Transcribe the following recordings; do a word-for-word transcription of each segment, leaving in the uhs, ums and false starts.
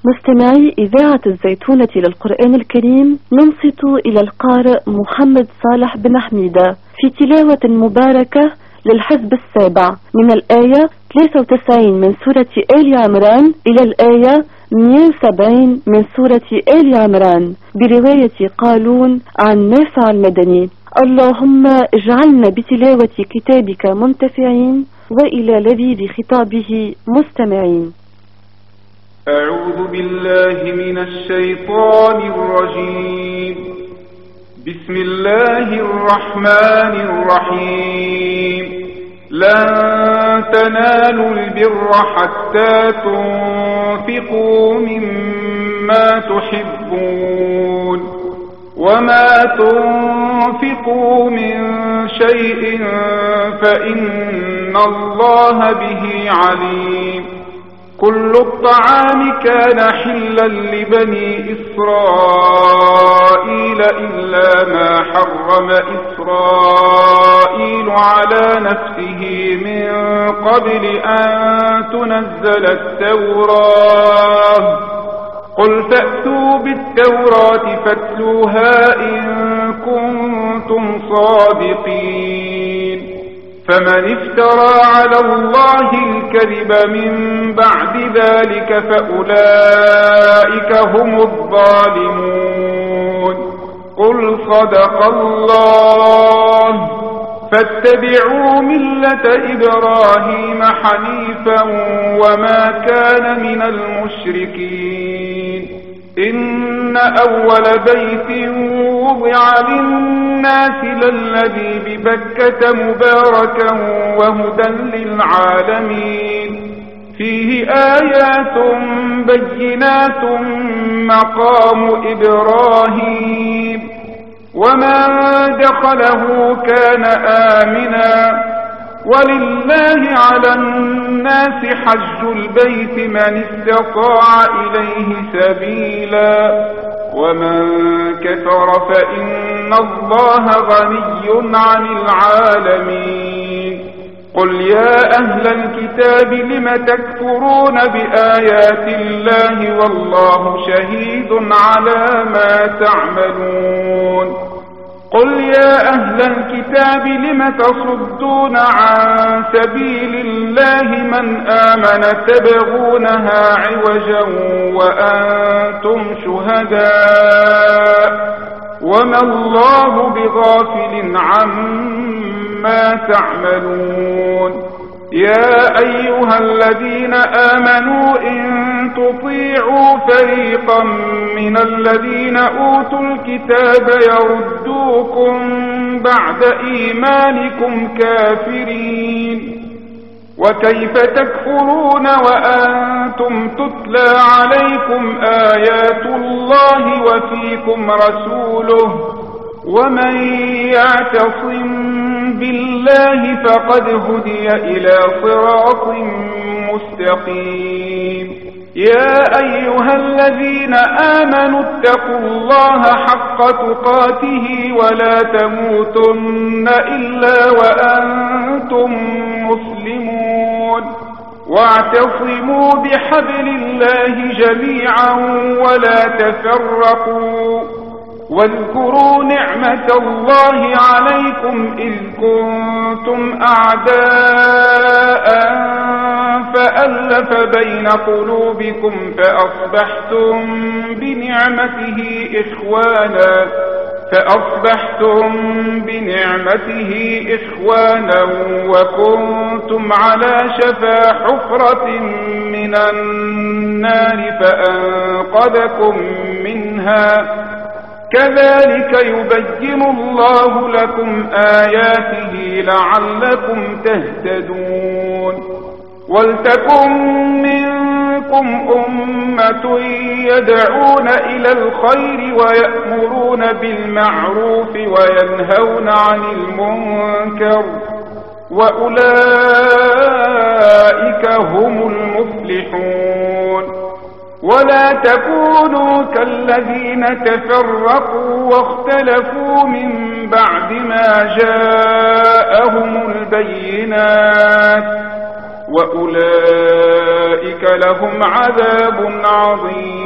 مستمعي إذاعة الزيتونة للقرآن الكريم، ننصت إلى القارئ محمد صالح بن حميدة في تلاوة مباركة للحزب السابع من الآية ثلاثة وتسعين من سورة آل عمران إلى الآية مئة وسبعين من سورة آل عمران برواية قالون عن نافع المدني. اللهم اجعلنا بتلاوة كتابك منتفعين وإلى لذيذ خطابه مستمعين. أعوذ بالله من الشيطان الرجيم. بسم الله الرحمن الرحيم. لن تنالوا البر حتى تنفقوا مما تحبون وما تنفقوا من شيء فإن الله به عليم. كل الطعام كان حلا لبني إسرائيل إلا ما حرم إسرائيل على نفسه من قبل أن تنزل التوراة. قل فأتوا بالتوراة فاتلوها إن كنتم صادقين. فمن افترى على الله الكذب من بعد ذلك فأولئك هم الظالمون. قل صدق الله. فاتبعوا ملة إبراهيم حنيفا وما كان من المشركين. إن أول بيت وضع للناس للذي ببكة مباركا وهدى للعالمين. فيه آيات بينات مقام إبراهيم ومن دخله كان آمنا. ولله على الناس حج البيت من استطاع إليه سبيلا ومن كفر فإن الله غني عن العالمين. قل يا أهل الكتاب لم تكفرون بآيات الله والله شهيد على ما تعملون. قل يا أهل الكتاب لم تصدون عن سبيل الله من آمن تبغونها عوجا وأنتم شهداء وما الله بغافل عما تعملون. يا أيها الذين آمنوا إن تطيعوا فريقا من الذين أوتوا الكتاب يردوكم بعد إيمانكم كافرين. وكيف تكفرون وأنتم تتلى عليكم آيات الله وفيكم رسوله. ومن يعتصم بالله فقد هدي إلى صراط مستقيم. يا أيها الذين آمنوا اتقوا الله حق تقاته ولا تموتن إلا وأنتم مسلمون. واعتصموا بحبل الله جميعا ولا تفرقوا. واذكروا نعمة الله عليكم إذ كنتم أعداء فألف بين قلوبكم فأصبحتم بنعمته إخوانا فأصبحتم بنعمته إخوانا وكنتم على شفا حفرة من النار فأنقذكم منها. كذلك يبين الله لكم آياته لعلكم تهتدون. ولتكن منكم أمة يدعون إلى الخير ويأمرون بالمعروف وينهون عن المنكر وأولئك هم المفلحون. ولا تكونوا كالذين تفرقوا واختلفوا من بعد ما جاءهم البينات وأولئك لهم عذاب عظيم.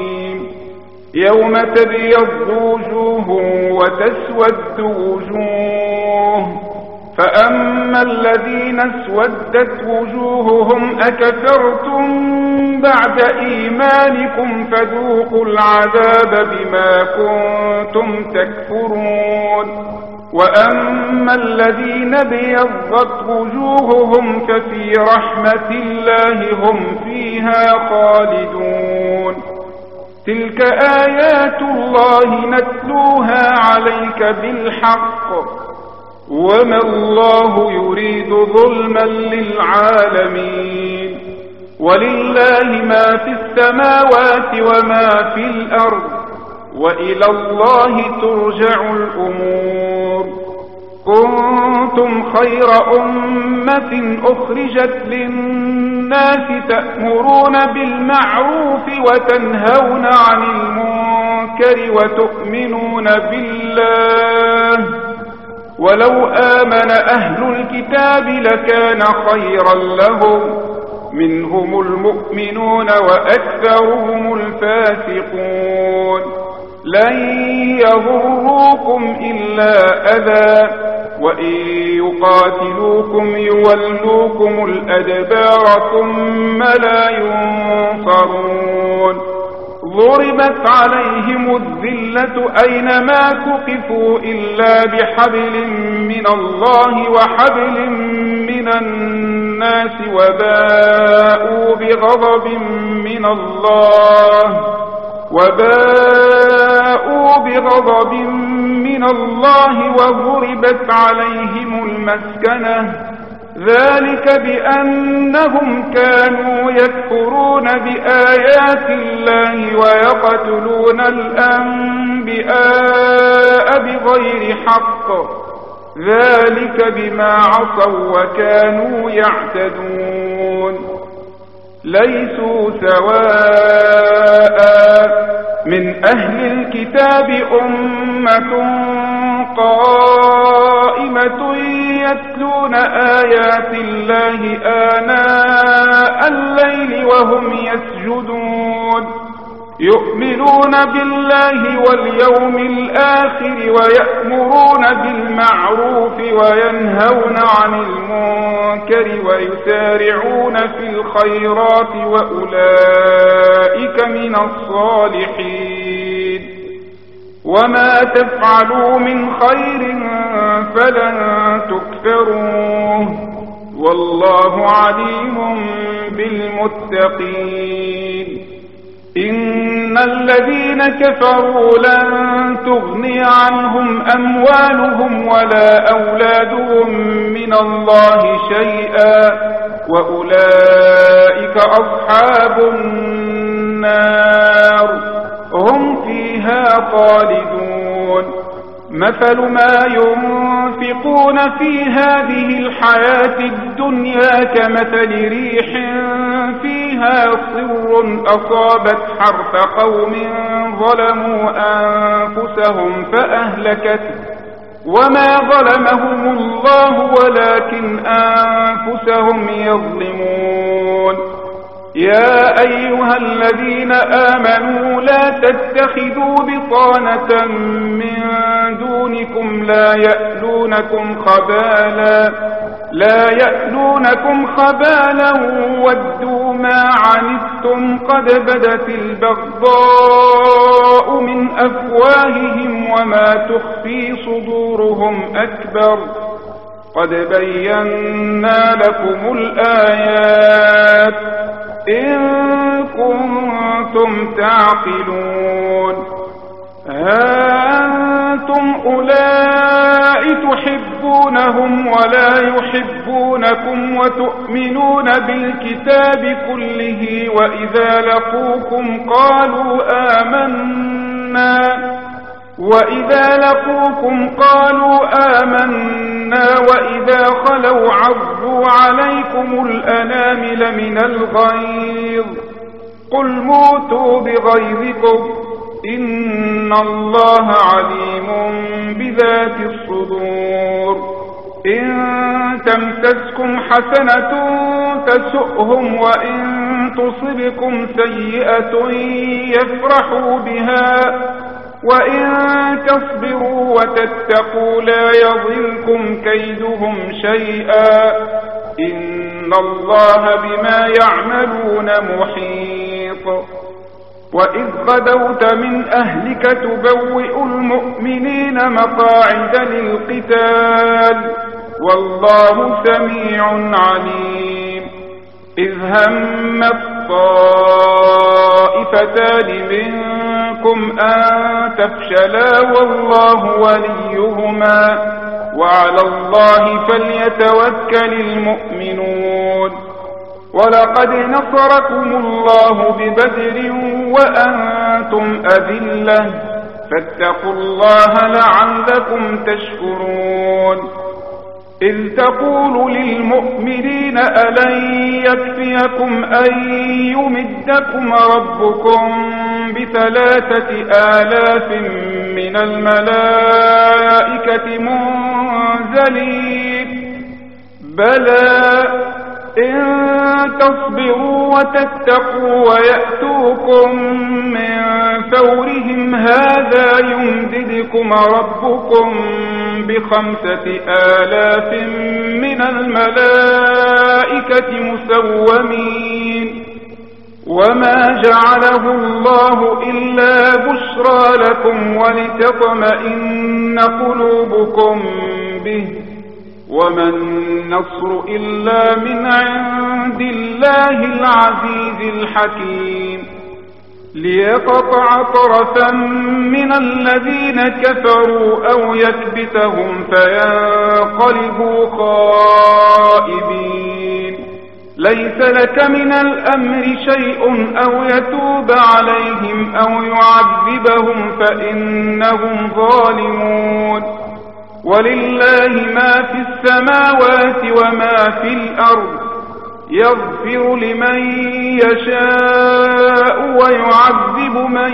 يوم تبيض وجوه وتسود وجوه فأما الذين اسودت وجوههم أكفرتم بعد إيمانكم فذوقوا العذاب بما كنتم تكفرون وأما الذين ابيضت وجوههم ففي رحمة الله هم فيها خالدون تلك آيات الله نتلوها عليك بالحق وما الله يريد ظلما للعالمين ولله ما في السماوات وما في الأرض وإلى الله ترجع الأمور كنتم خير أمة أخرجت للناس تأمرون بالمعروف وتنهون عن المنكر وتؤمنون بالله ولو آمن أهل الكتاب لكان خيرا لهم منهم المؤمنون وأكثرهم الفاسقون لن يضروكم إلا أذى وإن يقاتلوكم يولوكم الأدبار ثم لا ينصرون ضربت عليهم الذلة أينما ثقفوا إلا بحبل من الله وحبل من الناس وباءوا بغضب من الله وباءوا بغضب من الله وضربت عليهم المسكنة ذلك بأنهم كانوا يكفرون بآيات الله ويقتلون الأنبياء بغير حق ذلك بما عصوا وكانوا يعتدون ليسوا سواء من أهل الكتاب أمة قائمة يتلون آيات الله آناء الليل وهم يسجدون يؤمنون بالله واليوم الآخر ويأمرون بالمعروف وينهون عن المنكر ويسارعون في الخيرات وأولئك من الصالحين وما تفعلوا من خير فلن تكفروه والله عليم بالمتقين إن الذين كفروا لن تغني عنهم أموالهم ولا أولادهم من الله شيئا وأولئك أصحاب النار هم فيها خالدون مثل ما ينفقون في هذه الحياة الدنيا كمثل ريح فيها صر أصابت حرث قوم ظلموا أنفسهم فأهلكته وما ظلمهم الله ولكن أنفسهم يظلمون يا أيها الذين آمنوا لا تتخذوا بطانة من دونكم لا يألونكم خبالا لا يألونكم خبالا ودوا ما عنتم قد بدت البغضاء من أفواههم وما تخفي صدورهم أكبر قد بينا لكم الآيات إن كنتم تعقلون ها أنتم أولئك تحبونهم ولا يحبونكم وتؤمنون بالكتاب كله وإذا لقوكم قالوا آمنا وإذا لقوكم قالوا آمنا وإذا خلوا عضوا عليكم الأنامل من الغيظ قل موتوا بغيظكم إن الله عليم بذات الصدور إن تمسسكم حسنة تسؤهم وإن تصبكم سيئة يفرحوا بها وإن تصبروا وتتقوا لا يضركم كيدهم شيئا إن الله بما يعملون محيط. وإذ غدوت من أهلك تبوئ المؤمنين مقاعد للقتال والله سميع عليم. إذ هم الطائفتان منكم أن تفشلا والله وليهما وعلى الله فليتوكل المؤمنون. ولقد نصركم الله ببدر وأنتم أذلة فاتقوا الله لعلكم تشكرون. إذ تقول للمؤمنين ألن يكفيكم أن يمدكم ربكم بثلاثة آلاف من الملائكة منزلين بلى إن تصبروا وتتقوا ويأتوكم من فورهم هذا يمددكم ربكم بخمسة آلاف من الملائكة مسومين. وما جعله الله إلا بشرى لكم ولتطمئن قلوبكم به وما النصر إلا من عند الله العزيز الحكيم. ليقطع طرفا من الذين كفروا أو يكبتهم فينقلبوا خائبين. ليس لك من الأمر شيء أو يتوب عليهم أو يعذبهم فإنهم ظالمون. ولله ما في السماوات وما في الأرض يغفر لمن يشاء ويعذب من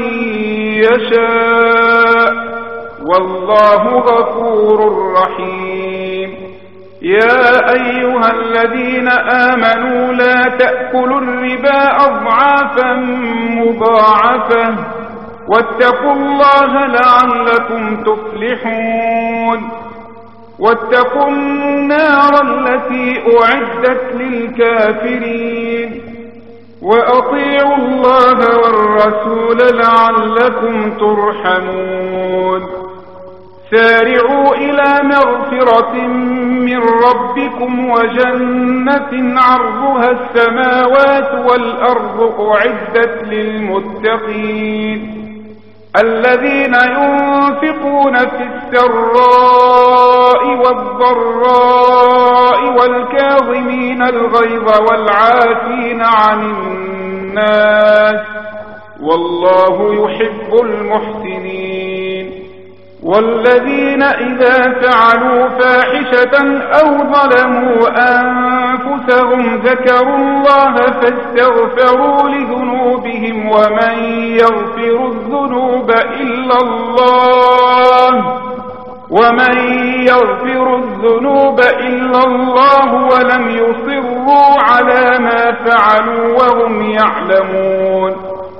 يشاء والله غفور رحيم. يا أيها الذين آمنوا لا تأكلوا الربا أضعافا مضاعفة واتقوا الله لعلكم تفلحون. واتقوا النار التي أعدت للكافرين وأطيعوا الله والرسول لعلكم ترحمون. سارعوا إلى مغفرة من ربكم وجنة عرضها السماوات والأرض أعدت للمتقين الذين ينفقون في السراء والضراء والكاظمين الغيظ والعافين عن الناس والله يحب المحسنين. والذين إذا فعلوا فاحشة أو ظلموا أنفسهم ذكروا الله فاستغفروا لذنوبهم ومن يغفر الذنوب إلا الله ومن يغفر الذنوب إلا الله ولم يصروا على ما فعلوا وهم يعلمون.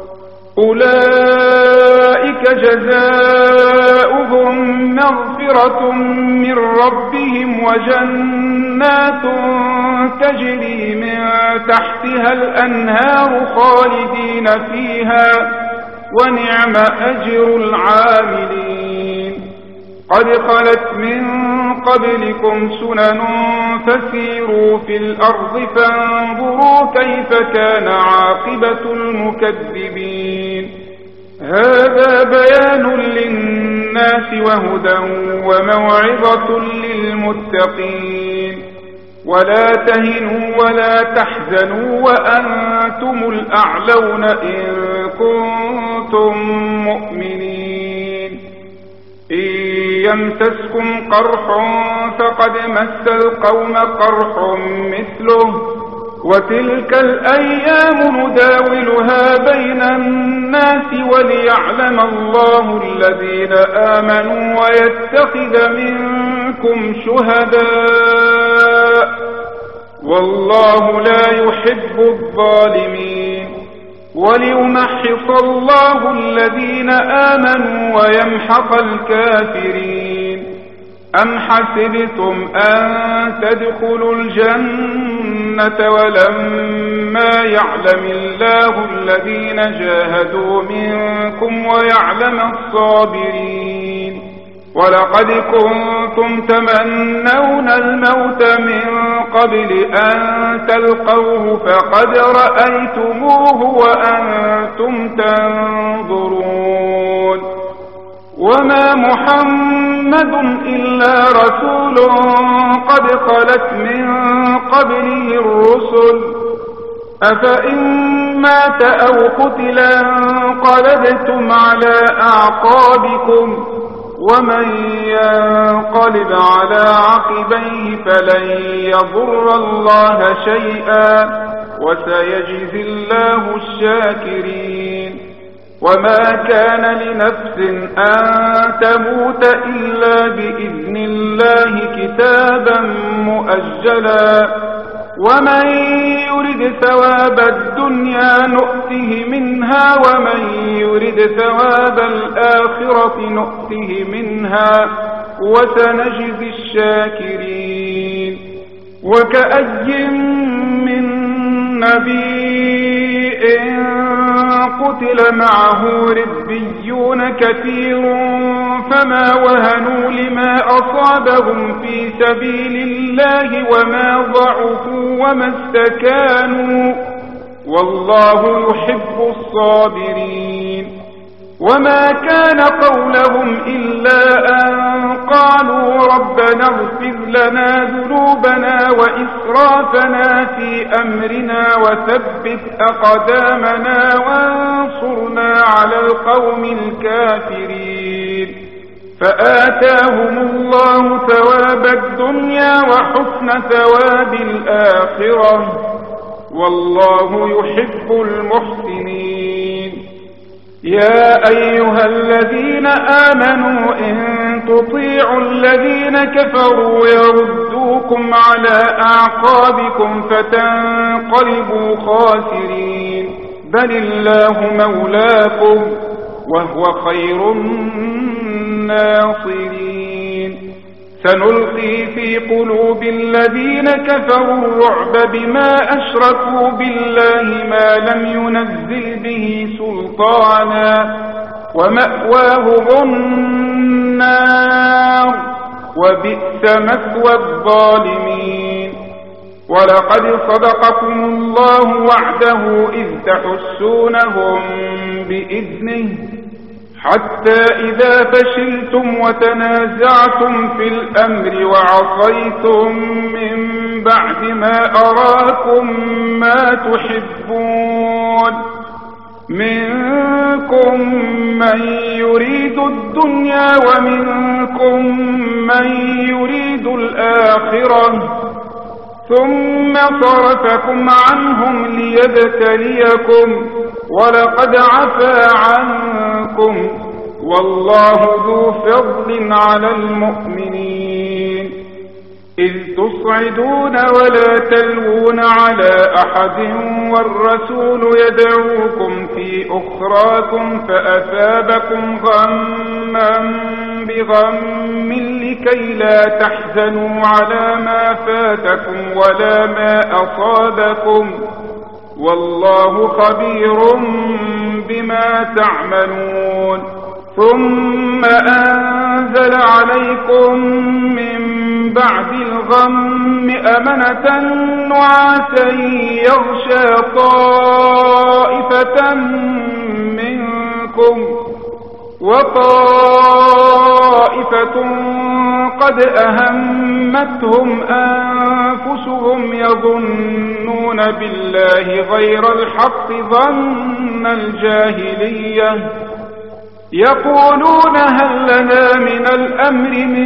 أولئك جزاؤهم مغفرة من ربهم وجنات تجري من تحتها الأنهار خالدين فيها ونعم أجر العاملين. قد خلت من قبلكم سنن فسيروا في الأرض فانظروا كيف كان عاقبة المكذبين. هذا بيان للناس وهدى وموعظة للمتقين. ولا تهنوا ولا تحزنوا وأنتم الأعلون إن كنتم مؤمنين. إن يمسسكم قرح فقد مس القوم قرح مثله وتلك الأيام نداولها بين الناس وليعلم الله الذين آمنوا ويتخذ منكم شهداء والله لا يحب الظالمين. وليمحص الله الذين آمنوا ويمحق الكافرين. أم حسبتم أن تدخلوا الجنة ولما يعلم الله الذين جاهدوا منكم ويعلم الصابرين. ولقد كنتم تمنون الموت من قبل أن تلقوه فقد رأيتموه وأنتم تنظرون. وما محمد إلا رسول قد خلت من قبله الرسل أفإن مات أو قتلا انقلبتم على أعقابكم ومن ينقلب على عقبيه فلن يضر الله شيئا وسيجزي الله الشاكرين. وما كان لنفس أن تموت إلا بإذن الله كتابا مؤجلا ومن يرد ثواب الدنيا نؤته منها ومن يرد ثواب الآخرة نؤته منها وسنجزي الشاكرين. وكأي من نبي قتل معه ربيون كثير فما وهنوا لما أصابهم في سبيل الله وما ضعفوا وما استكانوا والله يحب الصابرين. وما كان قولهم إلا أن قالوا ربنا اغفر لنا ذنوبنا وإسرافنا في أمرنا وثبت أقدامنا وانصرنا على القوم الكافرين. فآتاهم الله ثواب الدنيا وحسن ثواب الآخرة والله يحب المحسنين. يا أيها الذين آمنوا إن تطيعوا الذين كفروا يردوكم على أعقابكم فتنقلبوا خاسرين. بل الله مولاكم وهو خير الناصرين. سنلقي في قلوب الذين كفروا الرعب بما أشركوا بالله ما لم ينزل به سلطانا ومأواهم النار وبئس مثوى الظالمين. ولقد صدقكم الله وعده إذ تحسونهم بإذنه حتى إذا فشلتم وتنازعتم في الأمر وعصيتم من بعد ما أراكم ما تحبون منكم من يريد الدنيا ومنكم من يريد الآخرة ثم صرفكم عنهم ليبتليكم ولقد عفا عنكم والله ذو فضل على المؤمنين. إذ تصعدون ولا تلوون على أحد والرسول يدعوكم في أخراكم فأثابكم غما بغم لكي لا تحزنوا على ما فاتكم ولا ما أصابكم والله خبير بما تعملون. ثم أنزل عليكم من بعد الغم أمنة نعاسا يغشى طائفة منكم وطائفة قد أهمتهم أنفسهم يظنون بالله غير الحق ظن الجاهلية يقولون هل لنا من الأمر من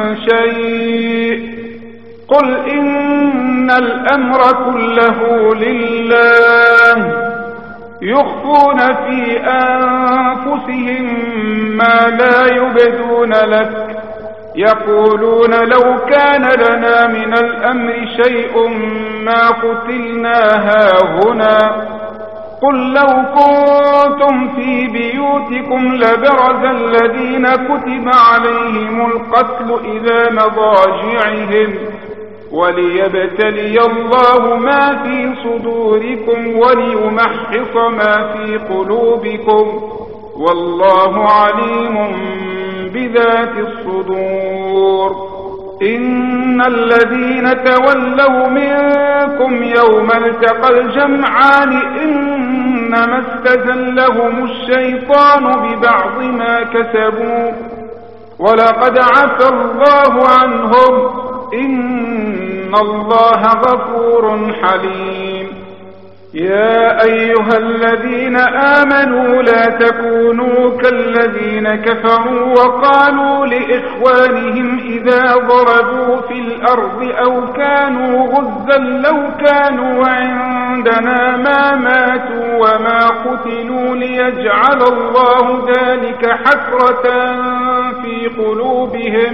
شيء قل إن الأمر كله لله يخفون في أنفسهم ما لا يبدون لك يقولون لو كان لنا من الأمر شيء ما قتلنا هاهنا قل لو كنتم في بيوتكم لبرز الذين كتب عليهم القتل إلى مضاجعهم وليبتلي الله ما في صدوركم وليمحص ما في قلوبكم والله عليم بذات الصدور. إن الذين تولوا منكم يوم التقى الجمعان إنما استزلهم الشيطان ببعض ما كسبوا ولقد عفى الله عنهم إن الله غفور حليم. يا أيها الذين آمنوا لا تكونوا كالذين كفروا وقالوا لإخوانهم إذا ضربوا في الأرض أو كانوا غزا لو كانوا عندنا ما ماتوا وما قتلوا ليجعل الله ذلك حسرة في قلوبهم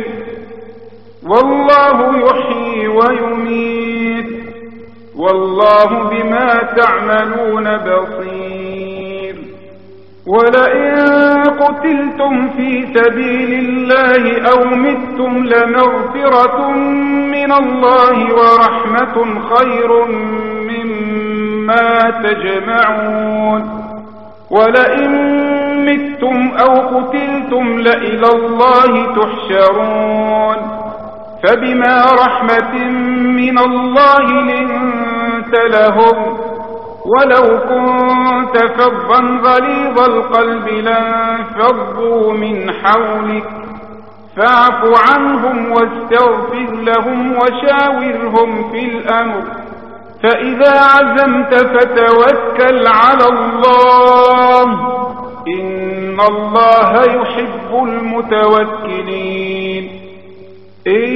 والله يحيي ويميت والله بما تعملون بصير. ولئن قتلتم في سبيل الله أو متم لمغفرة من الله ورحمة خير مما تجمعون. ولئن متم أو قتلتم لإلى الله تحشرون. فبما رحمة من الله لنت لهم ولو كنت فظا غليظ القلب لانفضوا من حولك فاعف عنهم واستغفر لهم وشاورهم في الأمر فإذا عزمت فتوكل على الله إن الله يحب المتوكلين. إن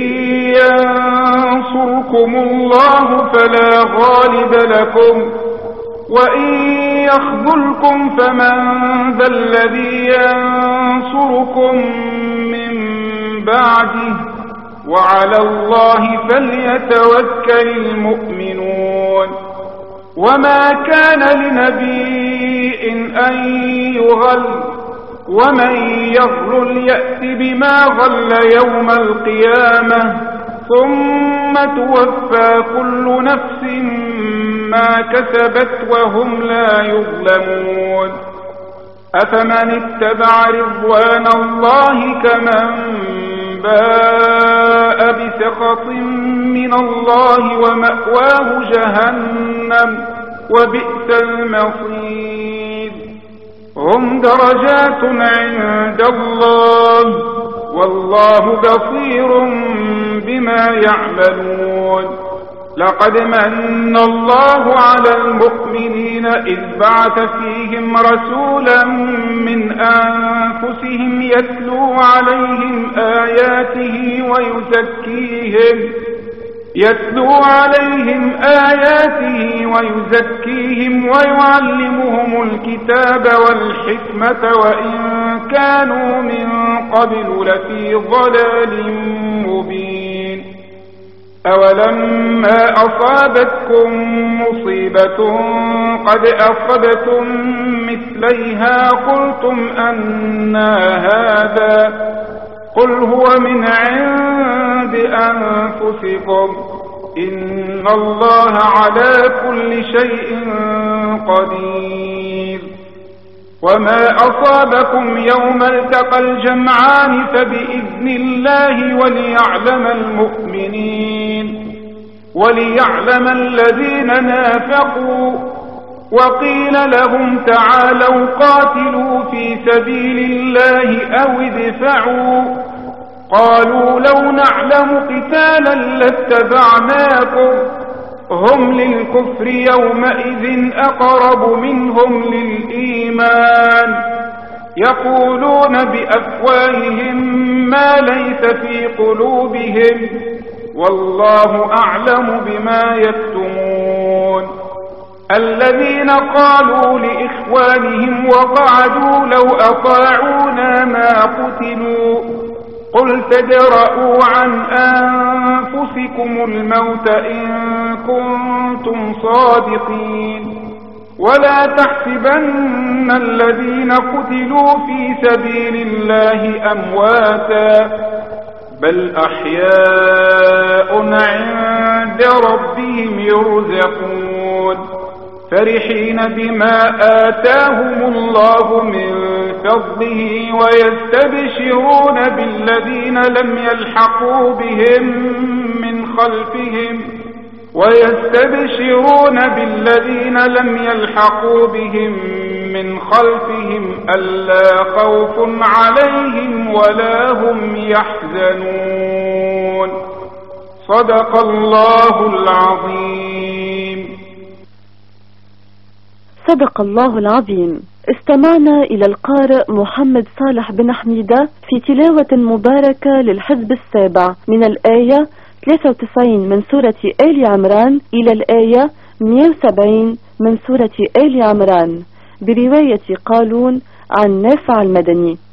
ينصركم الله فلا غالب لكم وإن يخذلكم فمن ذا الذي ينصركم من بعده وعلى الله فليتوكل المؤمنون. وما كان لنبي أن يغل ومن يغل يأت بما غل يوم القيامة ثم توفى كل نفس ما كسبت وهم لا يظلمون. أفمن اتبع رضوان الله كمن باء بسخط من الله ومأواه جهنم وبئس المصير. هم درجات عند الله والله بصير بما يعملون. لقد من الله على المؤمنين إذ بعث فيهم رسولا من أنفسهم يتلو عليهم آياته ويزكيهم يتلو عليهم آياته ويزكيهم ويعلمهم الكتاب والحكمة وإن كانوا من قبل لفي ضلال مبين. أولما أصابتكم مصيبة قد أصبتم مثليها قلتم أنى هذا قل هو من عند أنفسكم إن الله على كل شيء قدير. وما أصابكم يوم التقى الجمعان فبإذن الله وليعلم المؤمنين وليعلم الذين نافقوا. وقيل لهم تعالوا قاتلوا في سبيل الله أو ادفعوا قالوا لو نعلم قتالا لاتبعناكم هم للكفر يومئذ أقرب منهم للإيمان يقولون بأفواههم ما ليس في قلوبهم والله أعلم بما يكتمون. الذين قالوا لإخوانهم وقعدوا لو أطاعونا ما قتلوا قل تدرءوا عن أنفسكم الموت إن كنتم صادقين ولا تحسبن الذين قتلوا في سبيل الله أمواتا بل أحياء عند ربهم يرزقون فرحين بما آتاهم الله من فضله ويستبشرون بالذين لم يلحقوا بهم من خلفهم ويستبشرون بالذين لم يلحقوا بهم من خلفهم ألا خوف عليهم ولا هم يحزنون صدق الله العظيم. صدق الله العظيم. استمعنا إلى القارئ محمد صالح بن حميدة في تلاوة مباركة للحزب السابع من الآية ثلاثة وتسعين من سورة آل عمران إلى الآية مئة وسبعين من سورة آل عمران برواية قالون عن نافع المدني.